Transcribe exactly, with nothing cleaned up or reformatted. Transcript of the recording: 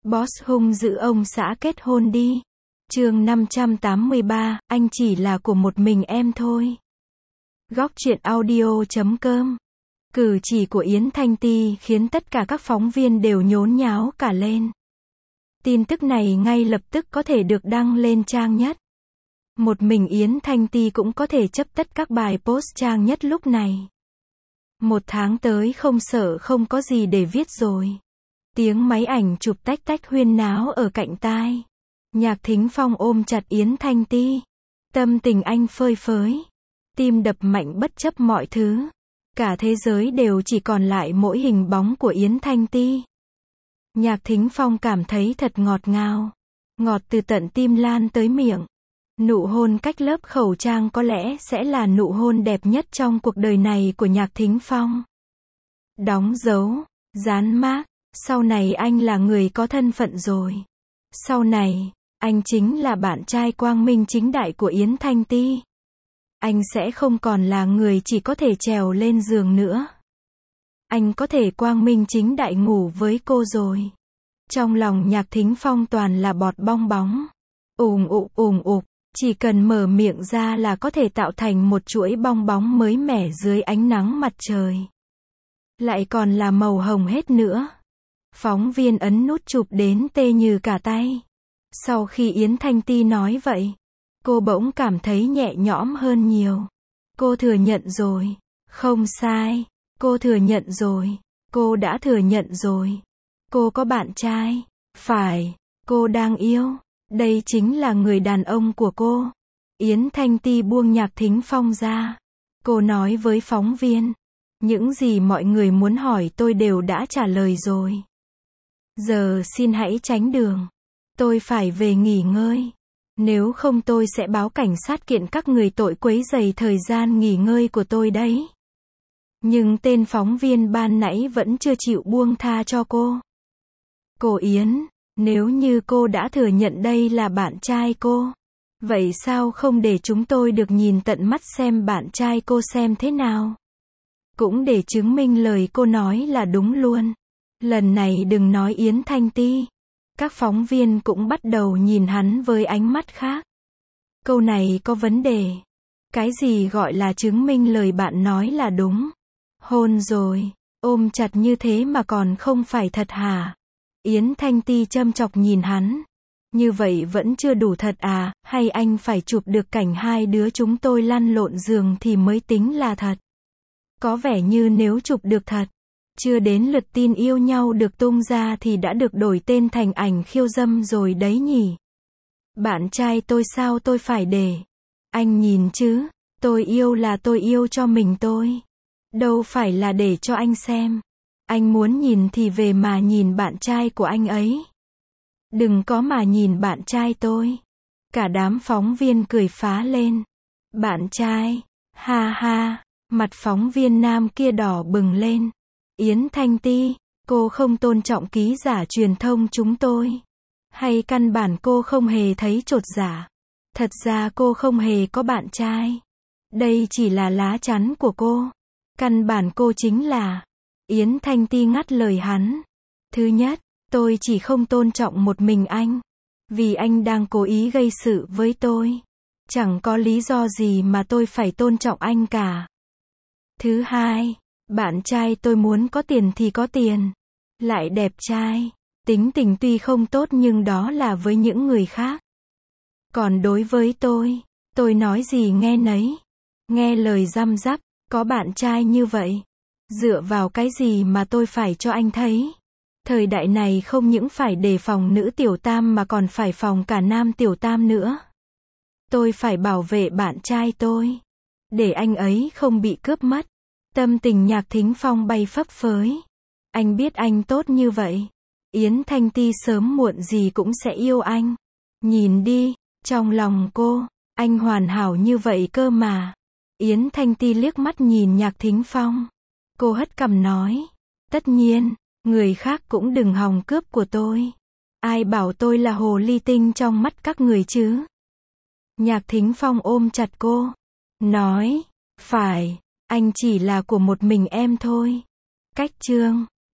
Boss hung dữ ông xã kết hôn đi. Chương năm trăm tám mươi ba, anh chỉ là của một mình em thôi. Góc truyện audio chấm com. Cử chỉ của Yến Thanh Ti khiến tất cả các phóng viên đều nhốn nháo cả lên. Tin tức này ngay lập tức có thể được đăng lên trang nhất. Một mình Yến Thanh Ti cũng có thể chấp tất các bài post trang nhất lúc này. Một tháng tới không sợ không có gì để viết rồi. Tiếng máy ảnh chụp tách tách huyên náo ở cạnh tai. Nhạc Thính Phong ôm chặt Yến Thanh Ti. Tâm tình anh phơi phới. Tim đập mạnh bất chấp mọi thứ. Cả thế giới đều chỉ còn lại mỗi hình bóng của Yến Thanh Ti. Nhạc Thính Phong cảm thấy thật ngọt ngào. Ngọt từ tận tim lan tới miệng. Nụ hôn cách lớp khẩu trang có lẽ sẽ là nụ hôn đẹp nhất trong cuộc đời này của Nhạc Thính Phong. Đóng dấu, dán mác, sau này anh là người có thân phận rồi. Sau này, anh chính là bạn trai quang minh chính đại của Yến Thanh Ti. Anh sẽ không còn là người chỉ có thể trèo lên giường nữa. Anh có thể quang minh chính đại ngủ với cô rồi. Trong lòng Nhạc Thính Phong toàn là bọt bong bóng. Ùm ục ùm ục, chỉ cần mở miệng ra là có thể tạo thành một chuỗi bong bóng mới mẻ dưới ánh nắng mặt trời. Lại còn là màu hồng hết nữa. Phóng viên ấn nút chụp đến tê như cả tay. Sau khi Yến Thanh Ti nói vậy, cô bỗng cảm thấy nhẹ nhõm hơn nhiều. Cô thừa nhận rồi. Không sai. Cô thừa nhận rồi. Cô đã thừa nhận rồi. Cô có bạn trai. Phải. Cô đang yêu. Đây chính là người đàn ông của cô. Yến Thanh Ti buông Nhạc Thính Phong ra. Cô nói với phóng viên. Những gì mọi người muốn hỏi tôi đều đã trả lời rồi. Giờ xin hãy tránh đường. Tôi phải về nghỉ ngơi. Nếu không tôi sẽ báo cảnh sát kiện các người tội quấy rầy thời gian nghỉ ngơi của tôi đấy. Nhưng tên phóng viên ban nãy vẫn chưa chịu buông tha cho cô. Cô Yến, nếu như cô đã thừa nhận đây là bạn trai cô, vậy sao không để chúng tôi được nhìn tận mắt xem bạn trai cô xem thế nào? Cũng để chứng minh lời cô nói là đúng luôn. Lần này đừng nói Yến Thanh Ti. Các phóng viên cũng bắt đầu nhìn hắn với ánh mắt khác. Câu này có vấn đề. Cái gì gọi là chứng minh lời bạn nói là đúng? Hôn rồi, ôm chặt như thế mà còn không phải thật hả? Yến Thanh Ti châm chọc nhìn hắn. Như vậy vẫn chưa đủ thật à, hay anh phải chụp được cảnh hai đứa chúng tôi lăn lộn giường thì mới tính là thật? Có vẻ như nếu chụp được thật, chưa đến lượt tin yêu nhau được tung ra thì đã được đổi tên thành ảnh khiêu dâm rồi đấy nhỉ. Bạn trai tôi sao tôi phải để? Anh nhìn chứ, tôi yêu là tôi yêu cho mình tôi. Đâu phải là để cho anh xem. Anh muốn nhìn thì về mà nhìn bạn trai của anh ấy. Đừng có mà nhìn bạn trai tôi. Cả đám phóng viên cười phá lên. Bạn trai, ha ha, mặt phóng viên nam kia đỏ bừng lên. Yến Thanh Ti, cô không tôn trọng ký giả truyền thông chúng tôi. Hay căn bản cô không hề thấy chột dạ. Thật ra cô không hề có bạn trai. Đây chỉ là lá chắn của cô. Căn bản cô chính là... Yến Thanh Ti ngắt lời hắn. Thứ nhất, tôi chỉ không tôn trọng một mình anh. Vì anh đang cố ý gây sự với tôi. Chẳng có lý do gì mà tôi phải tôn trọng anh cả. Thứ hai, bạn trai tôi muốn có tiền thì có tiền. Lại đẹp trai. Tính tình tuy không tốt nhưng đó là với những người khác. Còn đối với tôi, tôi nói gì nghe nấy. Nghe lời răm rắp, có bạn trai như vậy. Dựa vào cái gì mà tôi phải cho anh thấy? Thời đại này không những phải đề phòng nữ tiểu tam mà còn phải phòng cả nam tiểu tam nữa. Tôi phải bảo vệ bạn trai tôi. Để anh ấy không bị cướp mất. Tâm tình Nhạc Thính Phong bay phấp phới. Anh biết anh tốt như vậy. Yến Thanh Ti sớm muộn gì cũng sẽ yêu anh. Nhìn đi, trong lòng cô, anh hoàn hảo như vậy cơ mà. Yến Thanh Ti liếc mắt nhìn Nhạc Thính Phong. Cô hất cằm nói. Tất nhiên, người khác cũng đừng hòng cướp của tôi. Ai bảo tôi là hồ ly tinh trong mắt các người chứ? Nhạc Thính Phong ôm chặt cô. Nói. Phải, anh chỉ là của một mình em thôi. Cách chương.